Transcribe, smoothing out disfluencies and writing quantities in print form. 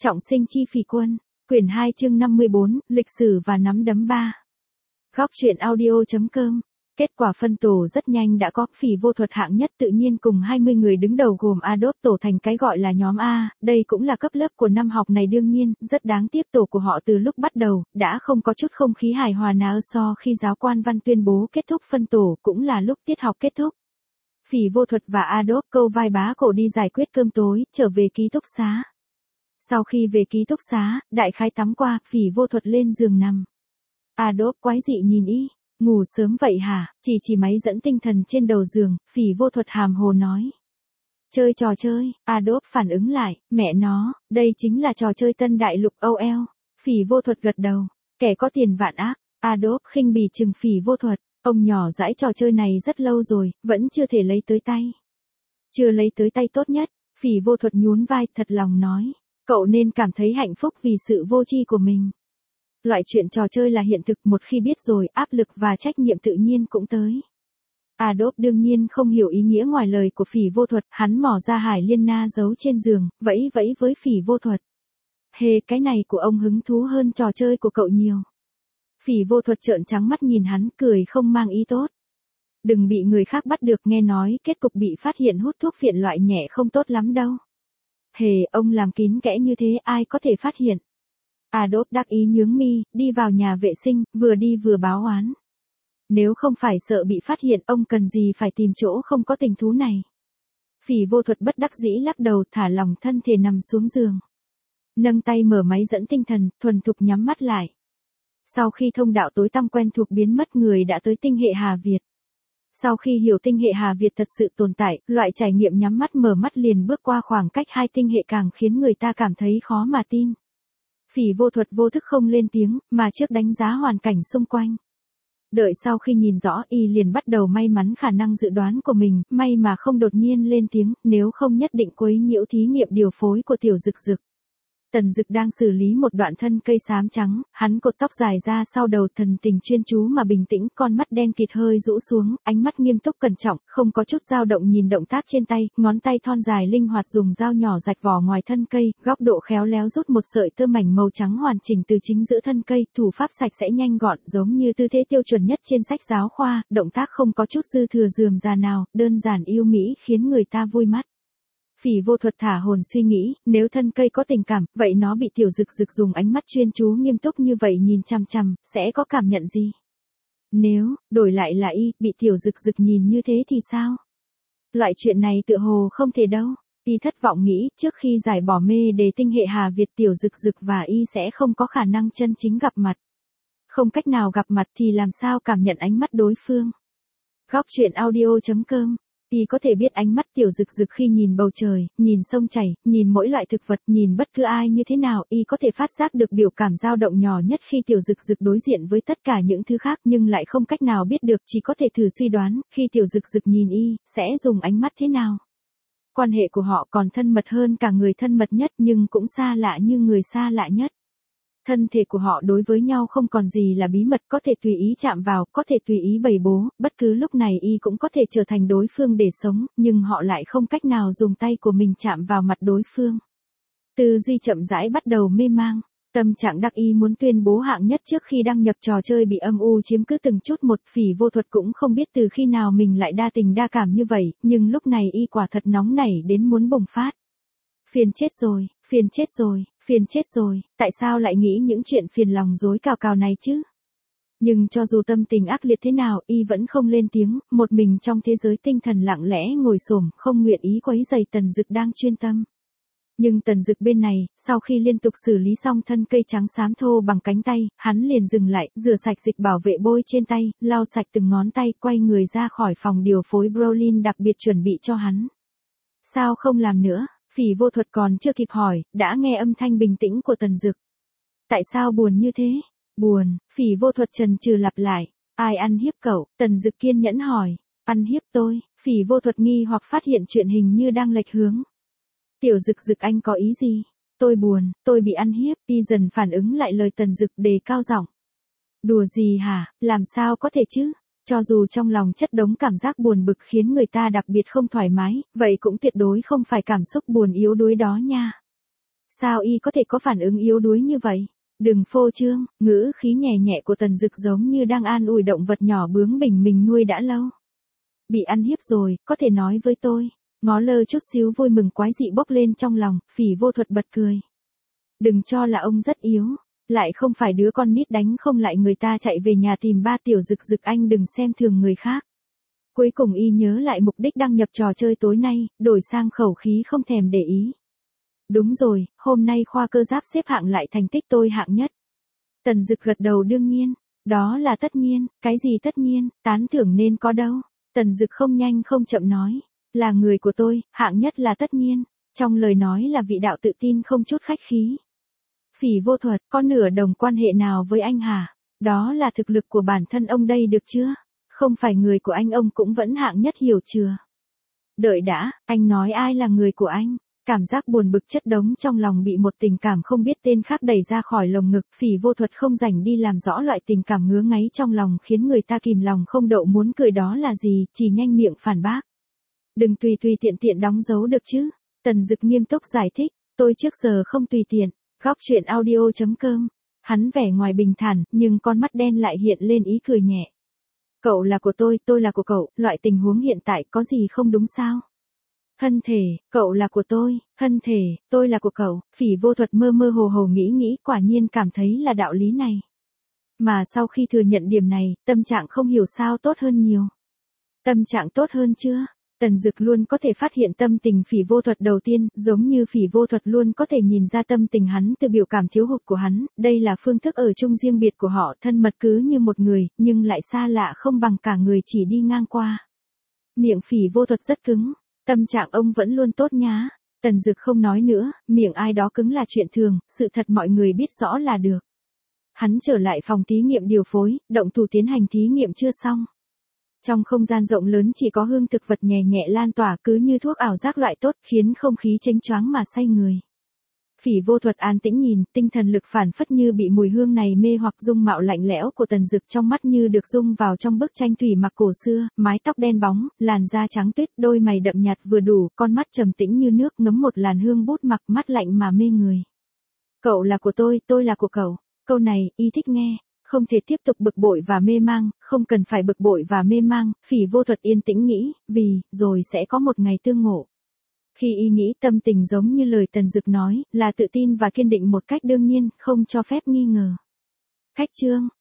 Trọng sinh chi phỉ quân, quyển 2 chương 54, lịch sử và nắm đấm 3. Góc truyện audio.com. Kết quả phân tổ rất nhanh đã có, phỉ vô thuật hạng nhất tự nhiên cùng 20 người đứng đầu gồm Adolf tổ thành cái gọi là nhóm A, đây cũng là cấp lớp của năm học này đương nhiên, rất đáng tiếc tổ của họ từ lúc bắt đầu, đã không có chút không khí hài hòa nào so khi giáo quan văn tuyên bố kết thúc phân tổ cũng là lúc tiết học kết thúc. Phỉ vô thuật và Adolf câu vai bá cổ đi giải quyết cơm tối, trở về ký túc xá. Sau khi về ký túc xá, đại khái tắm qua, phỉ vô thuật lên giường nằm. Adolf quái dị nhìn y, ngủ sớm vậy hả, chỉ máy dẫn tinh thần trên đầu giường, phỉ vô thuật hàm hồ nói. Chơi trò chơi, Adolf phản ứng lại, mẹ nó, đây chính là trò chơi tân đại lục OL. Phỉ vô thuật gật đầu, kẻ có tiền vạn ác, Adolf khinh bỉ chừng phỉ vô thuật, ông nhỏ dãi trò chơi này rất lâu rồi, vẫn chưa thể lấy tới tay. Chưa lấy tới tay tốt nhất, phỉ vô thuật nhún vai thật lòng nói. Cậu nên cảm thấy hạnh phúc vì sự vô tri của mình. Loại chuyện trò chơi là hiện thực, một khi biết rồi, áp lực và trách nhiệm tự nhiên cũng tới. Adolf đương nhiên không hiểu ý nghĩa ngoài lời của phỉ vô thuật, hắn mỏ ra hải liên na giấu trên giường, vẫy với phỉ vô thuật. Hề, cái này của ông hứng thú hơn trò chơi của cậu nhiều. Phỉ vô thuật trợn trắng mắt nhìn hắn, cười không mang ý tốt. Đừng bị người khác bắt được, nghe nói kết cục bị phát hiện hút thuốc phiện loại nhẹ không tốt lắm đâu. Hề, ông làm kín kẽ như thế ai có thể phát hiện. Adolf đắc ý nhướng mi, đi vào nhà vệ sinh, vừa đi vừa báo oán. Nếu không phải sợ bị phát hiện, ông cần gì phải tìm chỗ không có tình thú này. Phỉ vô thuật bất đắc dĩ lắc đầu, thả lỏng thân thể nằm xuống giường. Nâng tay mở máy dẫn tinh thần, thuần thục nhắm mắt lại. Sau khi thông đạo tối tăm quen thuộc biến mất, người đã tới tinh hệ Hà Việt. Sau khi hiểu tinh hệ Hà Việt thật sự tồn tại, loại trải nghiệm nhắm mắt mở mắt liền bước qua khoảng cách hai tinh hệ càng khiến người ta cảm thấy khó mà tin. Phỉ vô thuật vô thức không lên tiếng, mà trước đánh giá hoàn cảnh xung quanh. Đợi sau khi nhìn rõ, y liền bắt đầu may mắn khả năng dự đoán của mình, may mà không đột nhiên lên tiếng, nếu không nhất định quấy nhiễu thí nghiệm điều phối của tiểu Dực Dực. Tần Dực đang xử lý một đoạn thân cây xám trắng, hắn cột tóc dài ra sau đầu, thần tình chuyên chú mà bình tĩnh, con mắt đen kịt hơi rũ xuống, ánh mắt nghiêm túc cẩn trọng, không có chút dao động nhìn động tác trên tay, ngón tay thon dài linh hoạt dùng dao nhỏ rạch vỏ ngoài thân cây, góc độ khéo léo rút một sợi tơ mảnh màu trắng hoàn chỉnh từ chính giữa thân cây, thủ pháp sạch sẽ nhanh gọn, giống như tư thế tiêu chuẩn nhất trên sách giáo khoa, động tác không có chút dư thừa rườm rà nào, đơn giản yêu mỹ khiến người ta vui mắt. Phỉ vô thuật thả hồn suy nghĩ, nếu thân cây có tình cảm, vậy nó bị tiểu Dực Dực dùng ánh mắt chuyên chú nghiêm túc như vậy nhìn chằm chằm, sẽ có cảm nhận gì? Nếu, đổi lại là y, bị tiểu Dực Dực nhìn như thế thì sao? Loại chuyện này tựa hồ không thể đâu. Y thất vọng nghĩ, trước khi giải bỏ mê đề tinh hệ Hà Việt, tiểu Dực Dực và y sẽ không có khả năng chân chính gặp mặt. Không cách nào gặp mặt thì làm sao cảm nhận ánh mắt đối phương? Góc truyện audio.com. Y có thể biết ánh mắt tiểu Dực Dực khi nhìn bầu trời, nhìn sông chảy, nhìn mỗi loại thực vật, nhìn bất cứ ai như thế nào, y có thể phát giác được biểu cảm dao động nhỏ nhất khi tiểu Dực Dực đối diện với tất cả những thứ khác, nhưng lại không cách nào biết được, chỉ có thể thử suy đoán, khi tiểu Dực Dực nhìn y, sẽ dùng ánh mắt thế nào. Quan hệ của họ còn thân mật hơn cả người thân mật nhất, nhưng cũng xa lạ như người xa lạ nhất. Thân thể của họ đối với nhau không còn gì là bí mật, có thể tùy ý chạm vào, có thể tùy ý bày bố, bất cứ lúc này y cũng có thể trở thành đối phương để sống, nhưng họ lại không cách nào dùng tay của mình chạm vào mặt đối phương. Tư duy chậm rãi bắt đầu mê mang, tâm trạng đắc y muốn tuyên bố hạng nhất trước khi đăng nhập trò chơi bị âm u chiếm cứ từng chút một. Phỉ vô thuật cũng không biết từ khi nào mình lại đa tình đa cảm như vậy, nhưng lúc này y quả thật nóng nảy đến muốn bùng phát. Phiền chết rồi, phiền chết rồi, phiền chết rồi, tại sao lại nghĩ những chuyện phiền lòng rối cào cào này chứ? Nhưng cho dù tâm tình ác liệt thế nào, y vẫn không lên tiếng, một mình trong thế giới tinh thần lặng lẽ ngồi xổm, không nguyện ý quấy rầy Tần Dực đang chuyên tâm. Nhưng Tần Dực bên này, sau khi liên tục xử lý xong thân cây trắng xám thô bằng cánh tay, hắn liền dừng lại, rửa sạch dịch bảo vệ bôi trên tay, lau sạch từng ngón tay, quay người ra khỏi phòng điều phối Brolin đặc biệt chuẩn bị cho hắn. Sao không làm nữa? Phỉ vô thuật còn chưa kịp hỏi, đã nghe âm thanh bình tĩnh của Tần Dực. Tại sao buồn như thế? Buồn, phỉ vô thuật chần chừ lặp lại. Ai ăn hiếp cậu? Tần Dực kiên nhẫn hỏi. Ăn hiếp tôi? Phỉ vô thuật nghi hoặc phát hiện chuyện hình như đang lệch hướng. Tiểu Dực Dực anh có ý gì? Tôi buồn, tôi bị ăn hiếp. Y dần phản ứng lại lời Tần Dực đề cao giọng. Đùa gì hả? Làm sao có thể chứ? Cho dù trong lòng chất đống cảm giác buồn bực khiến người ta đặc biệt không thoải mái, vậy cũng tuyệt đối không phải cảm xúc buồn yếu đuối đó nha. Sao y có thể có phản ứng yếu đuối như vậy? Đừng phô trương, ngữ khí nhẹ nhẹ của Tần Dực giống như đang an ủi động vật nhỏ bướng bỉnh mình nuôi đã lâu. Bị ăn hiếp rồi, có thể nói với tôi. Ngó lơ chút xíu vui mừng quái dị bốc lên trong lòng, Phỉ Vô Thuật bật cười. Đừng cho là ông rất yếu, lại không phải đứa con nít đánh không lại người ta chạy về nhà tìm ba tiểu Dực Dực, anh đừng xem thường người khác. Cuối cùng y nhớ lại mục đích đăng nhập trò chơi tối nay, đổi sang khẩu khí không thèm để ý. Đúng rồi, hôm nay khoa cơ giáp xếp hạng lại thành tích tôi hạng nhất. Tần Dực gật đầu đương nhiên, đó là tất nhiên, cái gì tất nhiên, tán thưởng nên có đâu. Tần Dực không nhanh không chậm nói, là người của tôi, hạng nhất là tất nhiên, trong lời nói là vị đạo tự tin không chút khách khí. Phỉ Vô Thuật, có nửa đồng quan hệ nào với anh hả? Đó là thực lực của bản thân ông đây được chưa? Không phải người của anh ông cũng vẫn hạng nhất hiểu chưa? Đợi đã, anh nói ai là người của anh? Cảm giác buồn bực chất đống trong lòng bị một tình cảm không biết tên khác đẩy ra khỏi lồng ngực. Phỉ Vô Thuật không rảnh đi làm rõ loại tình cảm ngứa ngáy trong lòng khiến người ta kìm lòng không đậu muốn cười đó là gì, chỉ nhanh miệng phản bác. Đừng tùy tùy tiện tiện đóng dấu được chứ. Tần Dực nghiêm túc giải thích, tôi trước giờ không tùy tiện. Góc truyện audio.com. Hắn vẻ ngoài bình thản, nhưng con mắt đen lại hiện lên ý cười nhẹ. Cậu là của tôi là của cậu, loại tình huống hiện tại có gì không đúng sao? Hân thể, cậu là của tôi là của cậu. Phỉ Vô Thuật mơ mơ hồ hồ nghĩ quả nhiên cảm thấy là đạo lý này. Mà sau khi thừa nhận điểm này, tâm trạng không hiểu sao tốt hơn nhiều. Tâm trạng tốt hơn chưa? Tần Dực luôn có thể phát hiện tâm tình Phỉ Vô Thuật đầu tiên, giống như Phỉ Vô Thuật luôn có thể nhìn ra tâm tình hắn từ biểu cảm thiếu hụt của hắn, đây là phương thức ở chung riêng biệt của họ, thân mật cứ như một người, nhưng lại xa lạ không bằng cả người chỉ đi ngang qua. Miệng Phỉ Vô Thuật rất cứng, tâm trạng ông vẫn luôn tốt nhá. Tần Dực không nói nữa, miệng ai đó cứng là chuyện thường, sự thật mọi người biết rõ là được. Hắn trở lại phòng thí nghiệm điều phối, động thủ tiến hành thí nghiệm chưa xong. Trong không gian rộng lớn chỉ có hương thực vật nhẹ nhẹ lan tỏa cứ như thuốc ảo giác loại tốt khiến không khí chênh choáng mà say người. Phỉ Vô Thuật an tĩnh nhìn, tinh thần lực phản phất như bị mùi hương này mê hoặc dung mạo lạnh lẽo của Tần Dực trong mắt như được dung vào trong bức tranh thủy mặc cổ xưa, mái tóc đen bóng, làn da trắng tuyết, đôi mày đậm nhạt vừa đủ, con mắt trầm tĩnh như nước ngấm một làn hương bút mặc mắt lạnh mà mê người. Cậu là của tôi là của cậu. Câu này, y thích nghe. Không thể tiếp tục bực bội và mê mang, không cần phải bực bội và mê mang, Phỉ Vô Thuật yên tĩnh nghĩ, vì, rồi sẽ có một ngày tương ngộ. Khi y nghĩ tâm tình giống như lời Tần Dực nói, là tự tin và kiên định một cách đương nhiên, không cho phép nghi ngờ. Khách trương,